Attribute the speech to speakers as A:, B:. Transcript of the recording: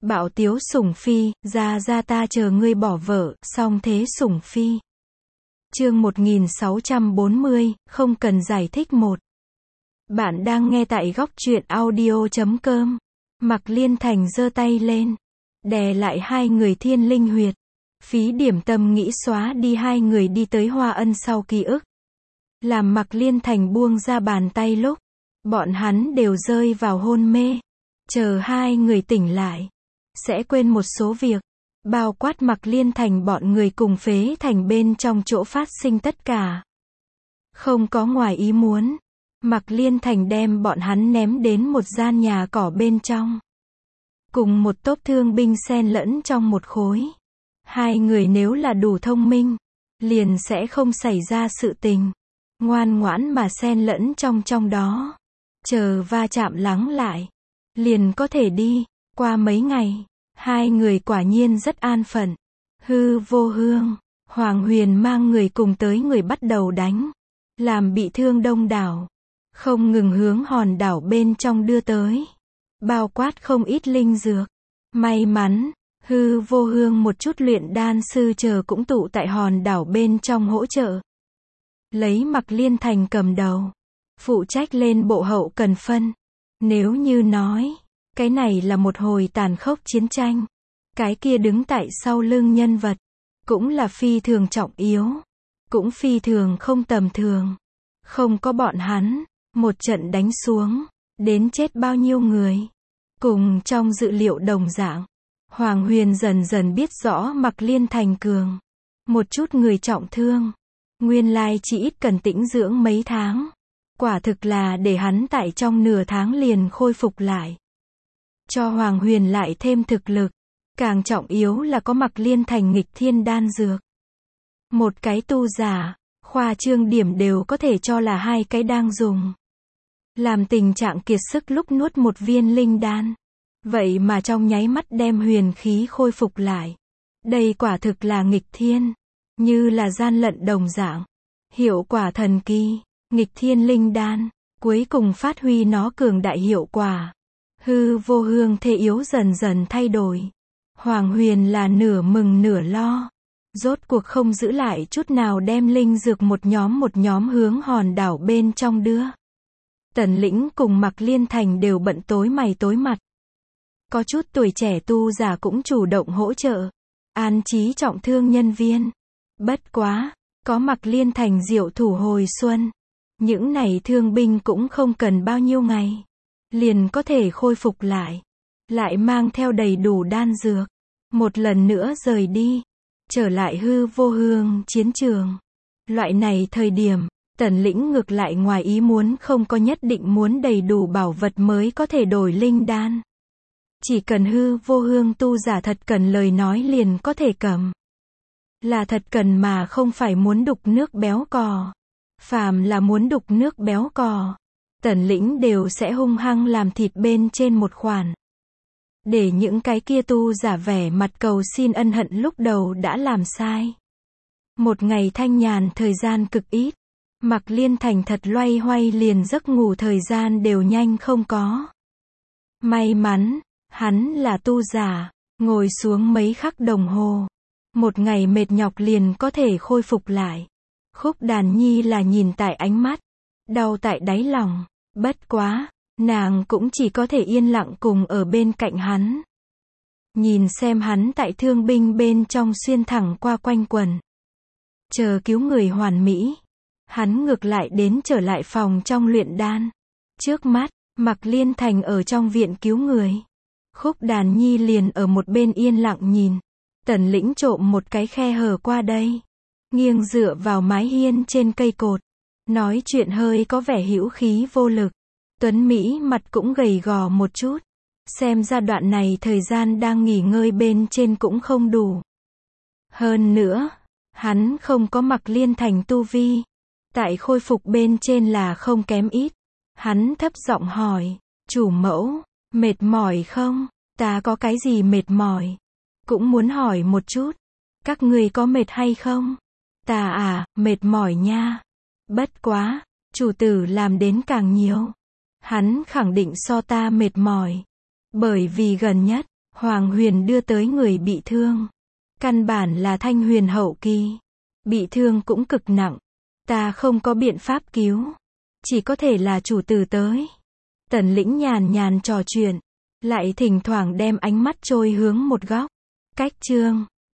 A: Bạo tiếu sủng phi, ra ta chờ ngươi bỏ vợ, song thế sủng phi. Chương 1640, không cần giải thích một. Bạn đang nghe tại góc truyện audio.com. Mạc Liên Thành giơ tay lên, đè lại hai người Thiên Linh huyệt. Phí điểm tâm nghĩ xóa đi hai người đi tới Hoa Ân sau ký ức. Làm Mạc Liên Thành buông ra bàn tay lúc, bọn hắn đều rơi vào hôn mê. Chờ hai người tỉnh lại, sẽ quên một số việc, bao quát Mạc Liên Thành bọn người cùng Phế Thành bên trong chỗ phát sinh tất cả. Không có ngoài ý muốn, Mạc Liên Thành đem bọn hắn ném đến một gian nhà cỏ bên trong. Cùng một tốp thương binh xen lẫn trong một khối. Hai người nếu là đủ thông minh, liền sẽ không xảy ra sự tình. Ngoan ngoãn mà xen lẫn trong đó. Chờ va chạm lắng lại, liền có thể đi. Qua mấy ngày, hai người quả nhiên rất an phận. Hư Vô Hương, Hoàng Huyền mang người cùng tới người bắt đầu đánh. Làm bị thương đông đảo. Không ngừng hướng hòn đảo bên trong đưa tới. Bao quát không ít linh dược. May mắn, Hư Vô Hương một chút luyện đan sư chờ cũng tụ tại hòn đảo bên trong hỗ trợ. Lấy Mạc Liên Thành cầm đầu. Phụ trách lên bộ hậu cần phân. Nếu như nói, cái này là một hồi tàn khốc chiến tranh. Cái kia đứng tại sau lưng nhân vật, cũng là phi thường trọng yếu. Cũng phi thường không tầm thường. Không có bọn hắn, một trận đánh xuống, đến chết bao nhiêu người. Cùng trong dự liệu đồng dạng, Hoàng Huyền dần dần biết rõ Mạc Liên Thành cường. Một chút người trọng thương. Nguyên lai chỉ ít cần tĩnh dưỡng mấy tháng. Quả thực là để hắn tại trong nửa tháng liền khôi phục lại. Cho Hoàng Huyền lại thêm thực lực. Càng trọng yếu là có Mạc Liên Thành nghịch thiên đan dược. Một cái tu giả, khoa trương điểm đều có thể cho là hai cái đang dùng. Làm tình trạng kiệt sức lúc nuốt một viên linh đan. Vậy mà trong nháy mắt đem huyền khí khôi phục lại. Đây quả thực là nghịch thiên. Như là gian lận đồng dạng. Hiệu quả thần kỳ. Nghịch thiên linh đan. Cuối cùng phát huy nó cường đại hiệu quả. Hư Vô Hương thế yếu dần dần thay đổi. Hoàng Huyền là nửa mừng nửa lo. Rốt cuộc không giữ lại chút nào đem linh dược một nhóm hướng hòn đảo bên trong đưa. Tần Lĩnh cùng Mạc Liên Thành đều bận tối mày tối mặt. Có chút tuổi trẻ tu giả cũng chủ động hỗ trợ. An trí trọng thương nhân viên. Bất quá, có Mạc Liên Thành diệu thủ hồi xuân. Những này thương binh cũng không cần bao nhiêu ngày. Liền có thể khôi phục lại. Lại mang theo đầy đủ đan dược. Một lần nữa rời đi. Trở lại Hư Vô Hương chiến trường. Loại này thời điểm, Tần Lĩnh ngược lại ngoài ý muốn không có nhất định muốn đầy đủ bảo vật mới có thể đổi linh đan. Chỉ cần Hư Vô Hương tu giả thật cần lời nói liền có thể cầm. Là thật cần mà không phải muốn đục nước béo cò. Phàm là muốn đục nước béo cò, Tần Lĩnh đều sẽ hung hăng làm thịt bên trên một khoản. Để những cái kia tu giả vẻ mặt cầu xin ân hận lúc đầu đã làm sai. Một ngày thanh nhàn thời gian cực ít. Mạc Liên Thành thật loay hoay liền giấc ngủ thời gian đều nhanh không có. May mắn, hắn là tu giả, ngồi xuống mấy khắc đồng hồ. Một ngày mệt nhọc liền có thể khôi phục lại. Khúc Đàn Nhi là nhìn tại ánh mắt, đau tại đáy lòng. Bất quá, nàng cũng chỉ có thể yên lặng cùng ở bên cạnh hắn. Nhìn xem hắn tại thương binh bên trong xuyên thẳng qua quanh quần. Chờ cứu người hoàn mỹ. Hắn ngược lại đến trở lại phòng trong luyện đan. Trước mắt, Mạc Liên Thành ở trong viện cứu người. Khúc Đàn Nhi liền ở một bên yên lặng nhìn. Tần Lĩnh trộm một cái khe hở qua đây. Nghiêng dựa vào mái hiên trên cây cột. Nói chuyện hơi có vẻ hữu khí vô lực. Tuấn Mỹ mặt cũng gầy gò một chút. Xem ra đoạn này thời gian đang nghỉ ngơi bên trên cũng không đủ. Hơn nữa, hắn không có Mạc Liên Thành tu vi. Tại khôi phục bên trên là không kém ít. Hắn thấp giọng hỏi, chủ mẫu, mệt mỏi không? Ta có cái gì mệt mỏi? Cũng muốn hỏi một chút. Các người có mệt hay không? Ta à, mệt mỏi nha. Bất quá, chủ tử làm đến càng nhiều. Hắn khẳng định so ta mệt mỏi. Bởi vì gần nhất, Hoàng Huyền đưa tới người bị thương. Căn bản là Thanh Huyền hậu kỳ. Bị thương cũng cực nặng. Ta không có biện pháp cứu. Chỉ có thể là chủ tử tới. Tần Lĩnh nhàn nhàn trò chuyện. Lại thỉnh thoảng đem ánh mắt trôi hướng một góc. Cách chương